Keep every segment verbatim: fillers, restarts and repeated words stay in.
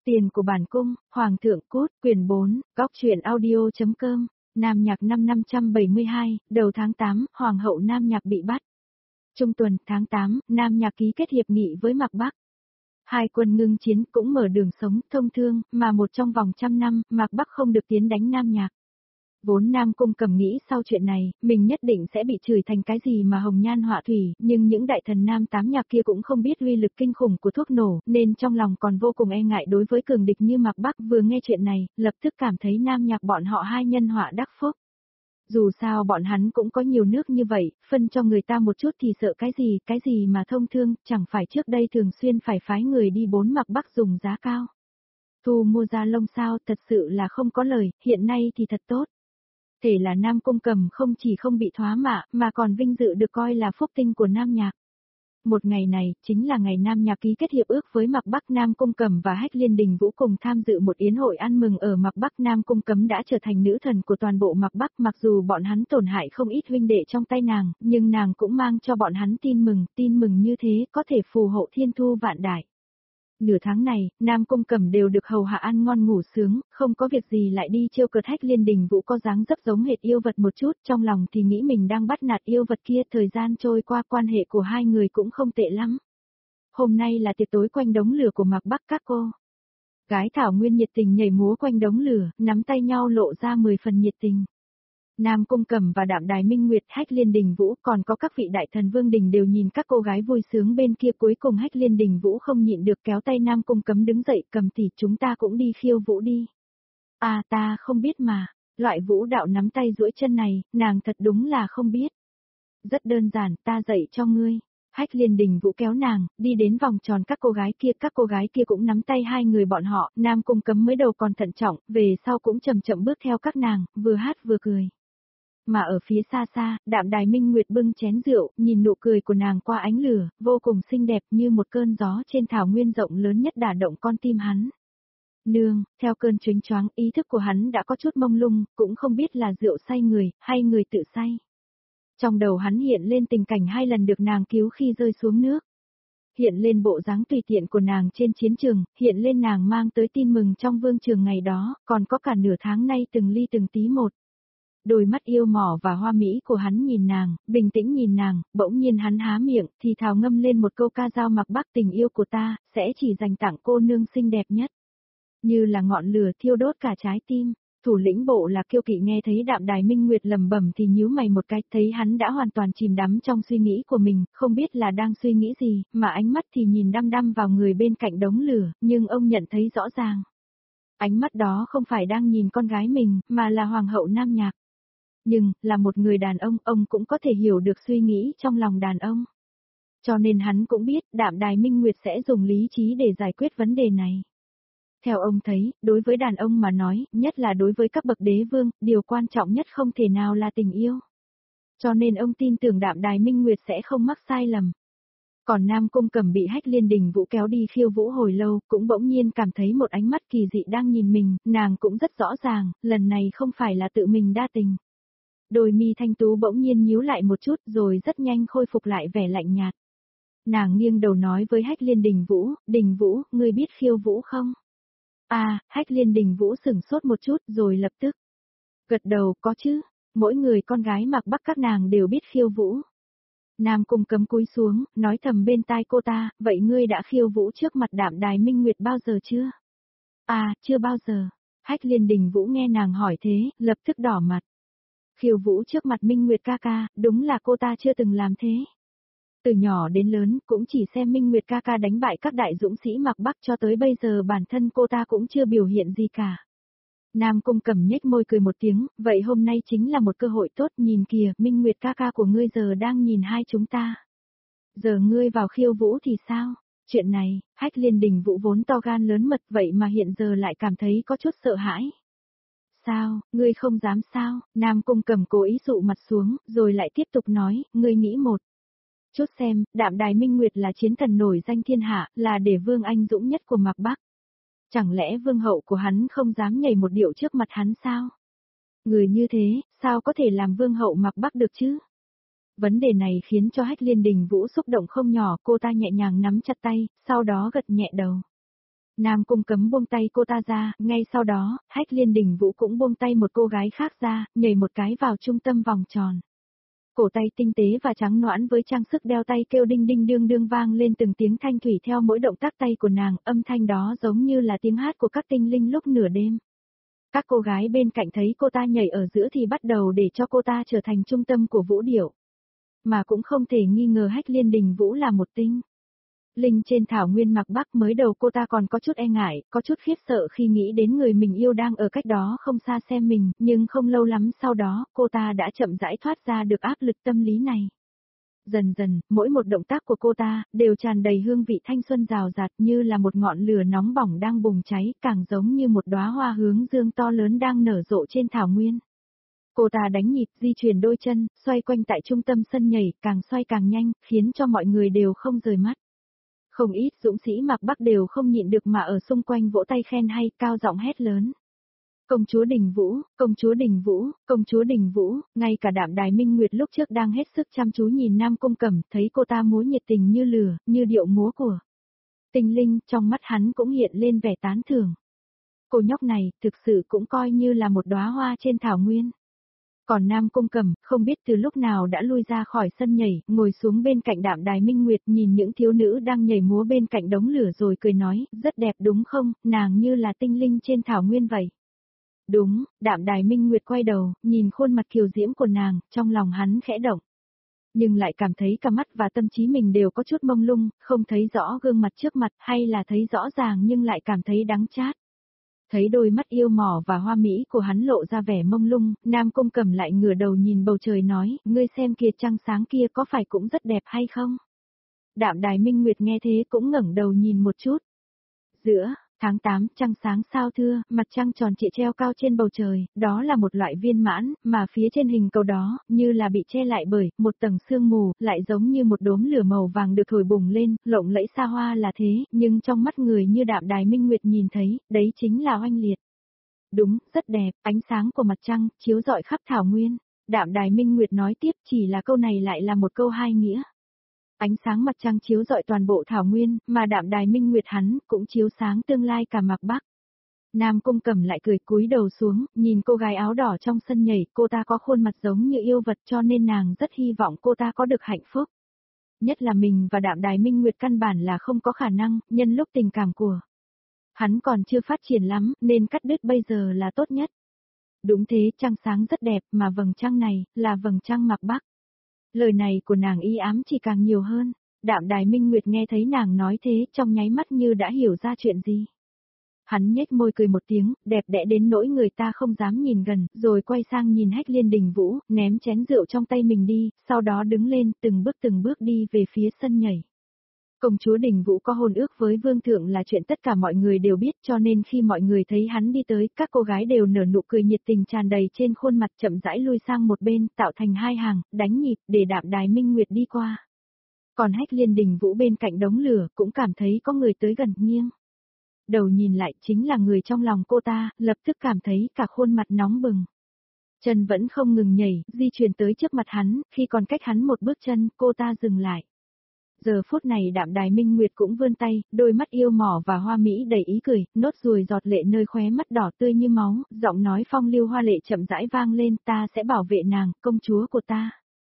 Tiền của bản cung, Hoàng thượng cút, quyển bốn, góc truyện audio.com, Nam Nhạc năm năm trăm bảy mươi hai, đầu tháng tám, Hoàng hậu Nam Nhạc bị bắt. Trung tuần, tháng tám, Nam Nhạc ký kết hiệp nghị với Mạc Bắc. Hai quân ngưng chiến cũng mở đường sống, thông thương, mà một trong vòng trăm năm, Mạc Bắc không được tiến đánh Nam Nhạc. Vốn Nam Cung Cầm nghĩ sau chuyện này, mình nhất định sẽ bị chửi thành cái gì mà hồng nhan họa thủy, nhưng những đại thần Nam Tám Nhạc kia cũng không biết uy lực kinh khủng của thuốc nổ, nên trong lòng còn vô cùng e ngại đối với cường địch như Mạc Bắc. Vừa nghe chuyện này, lập tức cảm thấy Nam Nhạc bọn họ hai nhân họa đắc phúc. Dù sao bọn hắn cũng có nhiều nước như vậy, phân cho người ta một chút thì sợ cái gì, cái gì mà thông thương, chẳng phải trước đây thường xuyên phải phái người đi bốn Mạc Bắc dùng giá cao. Thu mua da lông sao, thật sự là không có lời, hiện nay thì thật tốt. Thể là Nam Cung Cầm không chỉ không bị thoá mạ, mà còn vinh dự được coi là phúc tinh của Nam Nhạc. Một ngày này, chính là ngày Nam Nhạc ký kết hiệp ước với Mạc Bắc. Nam Cung Cầm và Hách Liên Đình Vũ cùng tham dự một yến hội ăn mừng ở Mạc Bắc. Nam Cung Cấm đã trở thành nữ thần của toàn bộ Mạc Bắc, mặc dù bọn hắn tổn hại không ít huynh đệ trong tay nàng, nhưng nàng cũng mang cho bọn hắn tin mừng, tin mừng như thế có thể phù hộ thiên thu vạn đại. Nửa tháng này, Nam Cung Cầm đều được hầu hạ ăn ngon ngủ sướng, không có việc gì lại đi trêu cợt Hách Liên Đình Vũ có dáng dấp giống hệt yêu vật một chút, trong lòng thì nghĩ mình đang bắt nạt yêu vật kia. Thời gian trôi qua, quan hệ của hai người cũng không tệ lắm. Hôm nay là tiệc tối quanh đống lửa của Mạc Bắc các cô. Gái Thảo Nguyên nhiệt tình nhảy múa quanh đống lửa, nắm tay nhau lộ ra mười phần nhiệt tình. Nam Cung Cầm và Đạm Đài Minh Nguyệt, Hách Liên Đình Vũ, còn có các vị đại thần Vương Đình đều nhìn các cô gái vui sướng bên kia. Cuối cùng Hách Liên Đình Vũ không nhịn được kéo tay Nam Cung Cấm đứng dậy, Cầm tỷ, chúng ta cũng đi khiêu vũ đi. À, ta không biết mà, loại vũ đạo nắm tay duỗi chân này, nàng thật đúng là không biết. Rất đơn giản, ta dạy cho ngươi. Hách Liên Đình Vũ kéo nàng, đi đến vòng tròn các cô gái kia, các cô gái kia cũng nắm tay hai người bọn họ. Nam Cung Cấm mới đầu còn thận trọng, về sau cũng chậm chậm bước theo các nàng, vừa hát vừa cười. Mà ở phía xa xa, Đạm Đài Minh Nguyệt bưng chén rượu, nhìn nụ cười của nàng qua ánh lửa, vô cùng xinh đẹp như một cơn gió trên thảo nguyên rộng lớn nhất đả động con tim hắn. Nương, theo cơn chớnh choáng, ý thức của hắn đã có chút mông lung, cũng không biết là rượu say người, hay người tự say. Trong đầu hắn hiện lên tình cảnh hai lần được nàng cứu khi rơi xuống nước. Hiện lên bộ dáng tùy tiện của nàng trên chiến trường, hiện lên nàng mang tới tin mừng trong vương trường ngày đó, còn có cả nửa tháng nay từng ly từng tí một. Đôi mắt yêu mỏ và hoa mỹ của hắn nhìn nàng, bình tĩnh nhìn nàng, bỗng nhiên hắn há miệng, thì thào ngâm lên một câu ca dao Mạc Bắc, tình yêu của ta, sẽ chỉ dành tặng cô nương xinh đẹp nhất. Như là ngọn lửa thiêu đốt cả trái tim. Thủ lĩnh bộ là Kiêu Kỵ nghe thấy Đạm Đài Minh Nguyệt lẩm bẩm thì nhíu mày một cái, thấy hắn đã hoàn toàn chìm đắm trong suy nghĩ của mình, không biết là đang suy nghĩ gì, mà ánh mắt thì nhìn đăm đăm vào người bên cạnh đống lửa, nhưng ông nhận thấy rõ ràng. Ánh mắt đó không phải đang nhìn con gái mình, mà là Hoàng hậu Nam Nhạc. Nhưng, là một người đàn ông, ông cũng có thể hiểu được suy nghĩ trong lòng đàn ông. Cho nên hắn cũng biết, Đạm Đài Minh Nguyệt sẽ dùng lý trí để giải quyết vấn đề này. Theo ông thấy, đối với đàn ông mà nói, nhất là đối với các bậc đế vương, điều quan trọng nhất không thể nào là tình yêu. Cho nên ông tin tưởng Đạm Đài Minh Nguyệt sẽ không mắc sai lầm. Còn Nam Cung Cầm bị Hách Liên Đình Vũ kéo đi khiêu vũ hồi lâu, cũng bỗng nhiên cảm thấy một ánh mắt kỳ dị đang nhìn mình, nàng cũng rất rõ ràng, lần này không phải là tự mình đa tình. Đôi mi thanh tú bỗng nhiên nhíu lại một chút rồi rất nhanh khôi phục lại vẻ lạnh nhạt. Nàng nghiêng đầu nói với Hách Liên Đình Vũ, Đình Vũ, ngươi biết khiêu vũ không? À, Hách Liên Đình Vũ sửng sốt một chút rồi lập tức gật đầu, có chứ, mỗi người con gái Mạc Bắc các nàng đều biết khiêu vũ. Nam Cung Cấm cúi xuống, nói thầm bên tai cô ta, vậy ngươi đã khiêu vũ trước mặt Đạm Đài Minh Nguyệt bao giờ chưa? À, chưa bao giờ. Hách Liên Đình Vũ nghe nàng hỏi thế, lập tức đỏ mặt. Khiêu vũ trước mặt Minh Nguyệt ca ca, đúng là cô ta chưa từng làm thế. Từ nhỏ đến lớn, cũng chỉ xem Minh Nguyệt ca ca đánh bại các đại dũng sĩ Mạc Bắc, cho tới bây giờ bản thân cô ta cũng chưa biểu hiện gì cả. Nam Cung Cầm nhếch môi cười một tiếng, vậy hôm nay chính là một cơ hội tốt, nhìn kìa, Minh Nguyệt ca ca của ngươi giờ đang nhìn hai chúng ta. Giờ ngươi vào khiêu vũ thì sao? Chuyện này, Hách Liên Đình Vũ vốn to gan lớn mật vậy mà hiện giờ lại cảm thấy có chút sợ hãi. Sao, ngươi không dám sao? Nam Cung Cầm cố ý dụ mặt xuống, rồi lại tiếp tục nói, ngươi nghĩ một chút xem, Đạm Đài Minh Nguyệt là chiến thần nổi danh thiên hạ, là để vương anh dũng nhất của Mạc Bắc. Chẳng lẽ vương hậu của hắn không dám nhảy một điệu trước mặt hắn sao? Người như thế, sao có thể làm vương hậu Mạc Bắc được chứ? Vấn đề này khiến cho Hách Liên Đình Vũ xúc động không nhỏ, cô ta nhẹ nhàng nắm chặt tay, sau đó gật nhẹ đầu. Nam Cung Cấm buông tay cô ta ra, ngay sau đó, Hách Liên Đình Vũ cũng buông tay một cô gái khác ra, nhảy một cái vào trung tâm vòng tròn. Cổ tay tinh tế và trắng nõn với trang sức đeo tay kêu đinh đinh đương đương vang lên từng tiếng thanh thủy theo mỗi động tác tay của nàng, âm thanh đó giống như là tiếng hát của các tinh linh lúc nửa đêm. Các cô gái bên cạnh thấy cô ta nhảy ở giữa thì bắt đầu để cho cô ta trở thành trung tâm của vũ điệu. Mà cũng không thể nghi ngờ Hách Liên Đình Vũ là một tinh linh trên thảo nguyên mạc Bắc, mới đầu cô ta còn có chút e ngại, có chút khiếp sợ khi nghĩ đến người mình yêu đang ở cách đó không xa xem mình, nhưng không lâu lắm sau đó, cô ta đã chậm rãi thoát ra được áp lực tâm lý này. Dần dần, mỗi một động tác của cô ta, đều tràn đầy hương vị thanh xuân rào rạt như là một ngọn lửa nóng bỏng đang bùng cháy, càng giống như một đóa hoa hướng dương to lớn đang nở rộ trên thảo nguyên. Cô ta đánh nhịp, di chuyển đôi chân, xoay quanh tại trung tâm sân nhảy, càng xoay càng nhanh, khiến cho mọi người đều không rời mắt. Không ít dũng sĩ mạc Bắc đều không nhịn được mà ở xung quanh vỗ tay khen hay, cao giọng hét lớn. Công chúa Đình Vũ, công chúa Đình Vũ, công chúa Đình Vũ, ngay cả Đạm Đài Minh Nguyệt lúc trước đang hết sức chăm chú nhìn Nam Cung Cẩm, thấy cô ta múa nhiệt tình như lửa, như điệu múa của tinh linh, trong mắt hắn cũng hiện lên vẻ tán thưởng. Cô nhóc này, thực sự cũng coi như là một đóa hoa trên thảo nguyên. Còn Nam Cung Cẩm, không biết từ lúc nào đã lui ra khỏi sân nhảy, ngồi xuống bên cạnh Đạm Đài Minh Nguyệt nhìn những thiếu nữ đang nhảy múa bên cạnh đống lửa rồi cười nói, rất đẹp đúng không, nàng như là tinh linh trên thảo nguyên vậy. Đúng, Đạm Đài Minh Nguyệt quay đầu, nhìn khuôn mặt kiều diễm của nàng, trong lòng hắn khẽ động. Nhưng lại cảm thấy cả mắt và tâm trí mình đều có chút mông lung, không thấy rõ gương mặt trước mặt, hay là thấy rõ ràng nhưng lại cảm thấy đắng chát. Thấy đôi mắt yêu mỏ và hoa mỹ của hắn lộ ra vẻ mông lung, Nam Cung Cẩm lại ngửa đầu nhìn bầu trời nói, ngươi xem kìa trăng sáng kia có phải cũng rất đẹp hay không? Đạm Đài Minh Nguyệt nghe thế cũng ngẩng đầu nhìn một chút. Giữa tháng tám, trăng sáng sao thưa, mặt trăng tròn trịa treo cao trên bầu trời, đó là một loại viên mãn, mà phía trên hình cầu đó, như là bị che lại bởi một tầng sương mù, lại giống như một đốm lửa màu vàng được thổi bùng lên, lộng lẫy xa hoa là thế, nhưng trong mắt người như Đạm Đài Minh Nguyệt nhìn thấy, đấy chính là oanh liệt. Đúng, rất đẹp, ánh sáng của mặt trăng, chiếu rọi khắp thảo nguyên. Đạm Đài Minh Nguyệt nói tiếp, chỉ là câu này lại là một câu hai nghĩa. Ánh sáng mặt trăng chiếu rọi toàn bộ thảo nguyên, mà Đạm Đài Minh Nguyệt hắn cũng chiếu sáng tương lai cả mạc Bắc. Nam Cung Cẩm lại cười cúi đầu xuống, nhìn cô gái áo đỏ trong sân nhảy, cô ta có khuôn mặt giống như yêu vật cho nên nàng rất hy vọng cô ta có được hạnh phúc. Nhất là mình và Đạm Đài Minh Nguyệt căn bản là không có khả năng, nhân lúc tình cảm của hắn còn chưa phát triển lắm, nên cắt đứt bây giờ là tốt nhất. Đúng thế, trăng sáng rất đẹp, mà vầng trăng này, là vầng trăng mạc Bắc. Lời này của nàng y ám chỉ càng nhiều hơn. Đạm Đài Minh Nguyệt nghe thấy nàng nói thế, trong nháy mắt như đã hiểu ra chuyện gì. Hắn nhếch môi cười một tiếng, đẹp đẽ đến nỗi người ta không dám nhìn gần, rồi quay sang nhìn Hách Liên Đình Vũ, ném chén rượu trong tay mình đi, sau đó đứng lên, từng bước từng bước đi về phía sân nhảy. Công chúa Đình Vũ có hôn ước với vương thượng là chuyện tất cả mọi người đều biết, cho nên khi mọi người thấy hắn đi tới, các cô gái đều nở nụ cười nhiệt tình tràn đầy trên khuôn mặt, chậm rãi lui sang một bên, tạo thành hai hàng, đánh nhịp, để Đạm Đài Minh Nguyệt đi qua. Còn Hách Liên Đình Vũ bên cạnh đống lửa, cũng cảm thấy có người tới gần, nghiêng đầu nhìn lại, chính là người trong lòng cô ta, lập tức cảm thấy cả khuôn mặt nóng bừng. Chân vẫn không ngừng nhảy, di chuyển tới trước mặt hắn, khi còn cách hắn một bước chân, cô ta dừng lại. Giờ phút này Đạm Đài Minh Nguyệt cũng vươn tay, đôi mắt yêu mỏ và hoa mỹ đầy ý cười, nốt ruồi giọt lệ nơi khóe mắt đỏ tươi như máu, giọng nói phong lưu hoa lệ chậm rãi vang lên, ta sẽ bảo vệ nàng, công chúa của ta.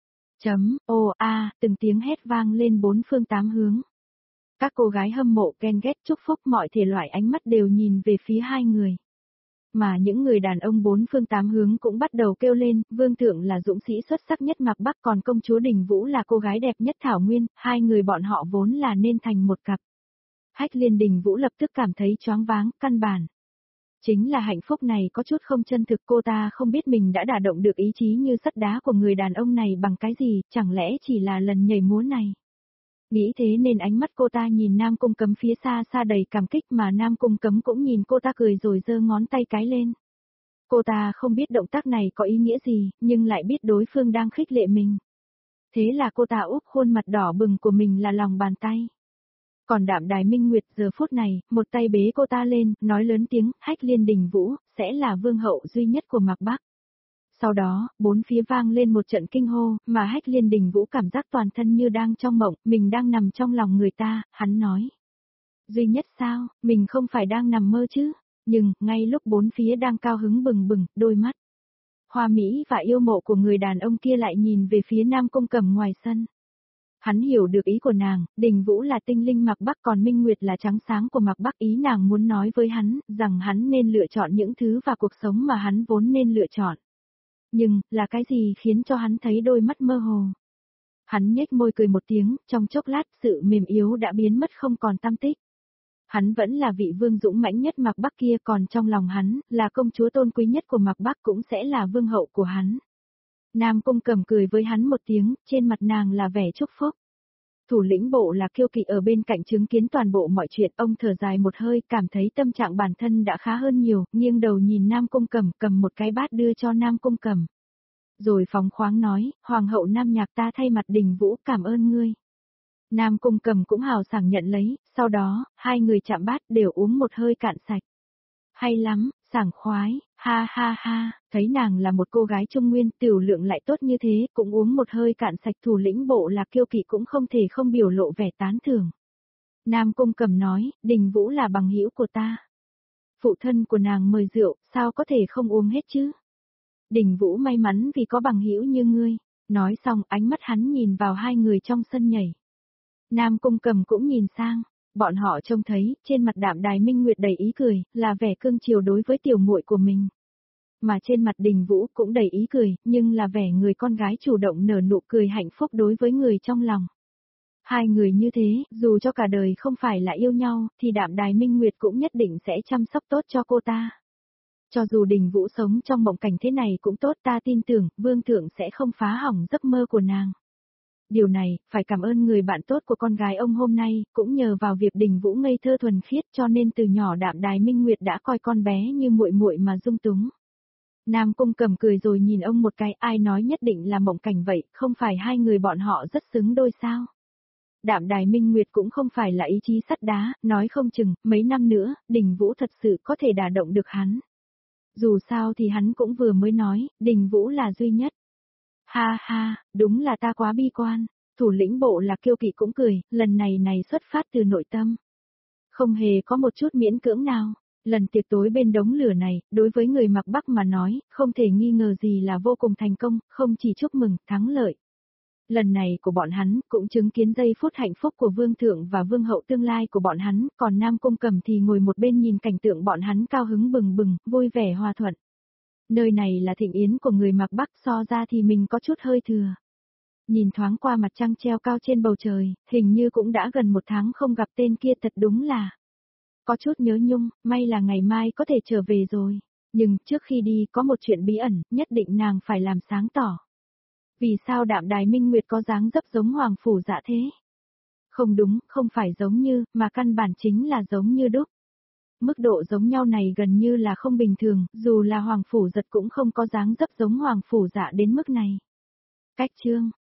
Chấm, ô, a, từng tiếng hét vang lên bốn phương tám hướng. Các cô gái hâm mộ ghen ghét chúc phúc mọi thể loại ánh mắt đều nhìn về phía hai người. Mà những người đàn ông bốn phương tám hướng cũng bắt đầu kêu lên, vương thượng là dũng sĩ xuất sắc nhất mạc Bắc, còn công chúa Đình Vũ là cô gái đẹp nhất thảo nguyên, hai người bọn họ vốn là nên thành một cặp. Hách Liên Đình Vũ lập tức cảm thấy choáng váng, căn bản. Chính là hạnh phúc này có chút không chân thực, cô ta không biết mình đã đả động được ý chí như sắt đá của người đàn ông này bằng cái gì, chẳng lẽ chỉ là lần nhảy múa này. Nghĩ thế nên ánh mắt cô ta nhìn Nam Cung Cấm phía xa xa đầy cảm kích, mà Nam Cung Cấm cũng nhìn cô ta cười rồi giơ ngón tay cái lên. Cô ta không biết động tác này có ý nghĩa gì, nhưng lại biết đối phương đang khích lệ mình. Thế là cô ta úp khuôn mặt đỏ bừng của mình là lòng bàn tay. Còn Đạm Đài Minh Nguyệt giờ phút này, một tay bế cô ta lên, nói lớn tiếng, Hách Liên Đình Vũ, sẽ là vương hậu duy nhất của mạc Bắc. Sau đó, bốn phía vang lên một trận kinh hô, mà Hách Liên Đình Vũ cảm giác toàn thân như đang trong mộng, mình đang nằm trong lòng người ta, hắn nói. Duy nhất sao, mình không phải đang nằm mơ chứ? Nhưng, ngay lúc bốn phía đang cao hứng bừng bừng, đôi mắt hoa mỹ và yêu mộ của người đàn ông kia lại nhìn về phía Nam Cung Cẩm ngoài sân. Hắn hiểu được ý của nàng, Đình Vũ là tinh linh Mạc Bắc còn Minh Nguyệt là trắng sáng của Mạc Bắc, ý nàng muốn nói với hắn, rằng hắn nên lựa chọn những thứ và cuộc sống mà hắn vốn nên lựa chọn. Nhưng, là cái gì khiến cho hắn thấy đôi mắt mơ hồ? Hắn nhếch môi cười một tiếng, trong chốc lát sự mềm yếu đã biến mất không còn tăm tích. Hắn vẫn là vị vương dũng mãnh nhất Mạc Bắc kia, còn trong lòng hắn, là công chúa tôn quý nhất của Mạc Bắc cũng sẽ là vương hậu của hắn. Nam Cung Cẩm cười với hắn một tiếng, trên mặt nàng là vẻ chúc phúc. Thủ lĩnh bộ là Kiêu Kỵ ở bên cạnh chứng kiến toàn bộ mọi chuyện, ông thở dài một hơi, cảm thấy tâm trạng bản thân đã khá hơn nhiều, nghiêng đầu nhìn Nam Cung Cẩm, cầm một cái bát đưa cho Nam Cung Cẩm. Rồi phóng khoáng nói, Hoàng hậu Nam Nhạc, ta thay mặt Đình Vũ cảm ơn ngươi. Nam Cung Cẩm cũng hào sảng nhận lấy, sau đó, hai người chạm bát đều uống một hơi cạn sạch. Hay lắm, sảng khoái, ha ha ha, thấy nàng là một cô gái trung nguyên, tiểu lượng lại tốt như thế, cũng uống một hơi cạn sạch. Thủ lĩnh bộ là Kiêu Kỵ cũng không thể không biểu lộ vẻ tán thưởng. Nam Cung Cẩm nói, Đình Vũ là bằng hữu của ta. Phụ thân của nàng mời rượu, sao có thể không uống hết chứ? Đình Vũ may mắn vì có bằng hữu như ngươi. Nói xong, ánh mắt hắn nhìn vào hai người trong sân nhảy. Nam Cung Cẩm cũng nhìn sang. Bọn họ trông thấy, trên mặt Đạm Đài Minh Nguyệt đầy ý cười, là vẻ cưng chiều đối với tiểu muội của mình. Mà trên mặt Đình Vũ cũng đầy ý cười, nhưng là vẻ người con gái chủ động nở nụ cười hạnh phúc đối với người trong lòng. Hai người như thế, dù cho cả đời không phải là yêu nhau, thì Đạm Đài Minh Nguyệt cũng nhất định sẽ chăm sóc tốt cho cô ta. Cho dù Đình Vũ sống trong mộng cảnh thế này cũng tốt, ta tin tưởng, Vương Thượng sẽ không phá hỏng giấc mơ của nàng. Điều này, phải cảm ơn người bạn tốt của con gái ông hôm nay, cũng nhờ vào việc Đình Vũ ngây thơ thuần khiết, cho nên từ nhỏ Đạm Đài Minh Nguyệt đã coi con bé như muội muội mà dung túng. Nam Cung Cẩm cười rồi nhìn ông một cái, ai nói nhất định là mộng cảnh vậy, không phải hai người bọn họ rất xứng đôi sao? Đạm Đài Minh Nguyệt cũng không phải là ý chí sắt đá, nói không chừng, mấy năm nữa, Đình Vũ thật sự có thể đả động được hắn. Dù sao thì hắn cũng vừa mới nói, Đình Vũ là duy nhất. Ha ha, đúng là ta quá bi quan. Thủ lĩnh bộ là Kiêu Kỵ cũng cười, lần này này xuất phát từ nội tâm. Không hề có một chút miễn cưỡng nào. Lần tiệc tối bên đống lửa này, đối với người Mạc Bắc mà nói, không thể nghi ngờ gì là vô cùng thành công, không chỉ chúc mừng, thắng lợi. Lần này của bọn hắn, cũng chứng kiến giây phút hạnh phúc của Vương Thượng và Vương Hậu tương lai của bọn hắn, còn Nam Cung Cẩm thì ngồi một bên nhìn cảnh tượng bọn hắn cao hứng bừng bừng, vui vẻ hòa thuận. Nơi này là thịnh yến của người Mạc Bắc, so ra thì mình có chút hơi thừa. Nhìn thoáng qua mặt trăng treo cao trên bầu trời, hình như cũng đã gần một tháng không gặp tên kia, thật đúng là có chút nhớ nhung, may là ngày mai có thể trở về rồi. Nhưng, trước khi đi có một chuyện bí ẩn, nhất định nàng phải làm sáng tỏ. Vì sao Đạm Đài Minh Nguyệt có dáng dấp giống Hoàng Phủ Dạ thế? Không đúng, không phải giống như, mà căn bản chính là giống như đúc. Mức độ giống nhau này gần như là không bình thường, dù là Hoàng Phủ Giật cũng không có dáng dấp giống Hoàng Phủ Dạ đến mức này. Cách chương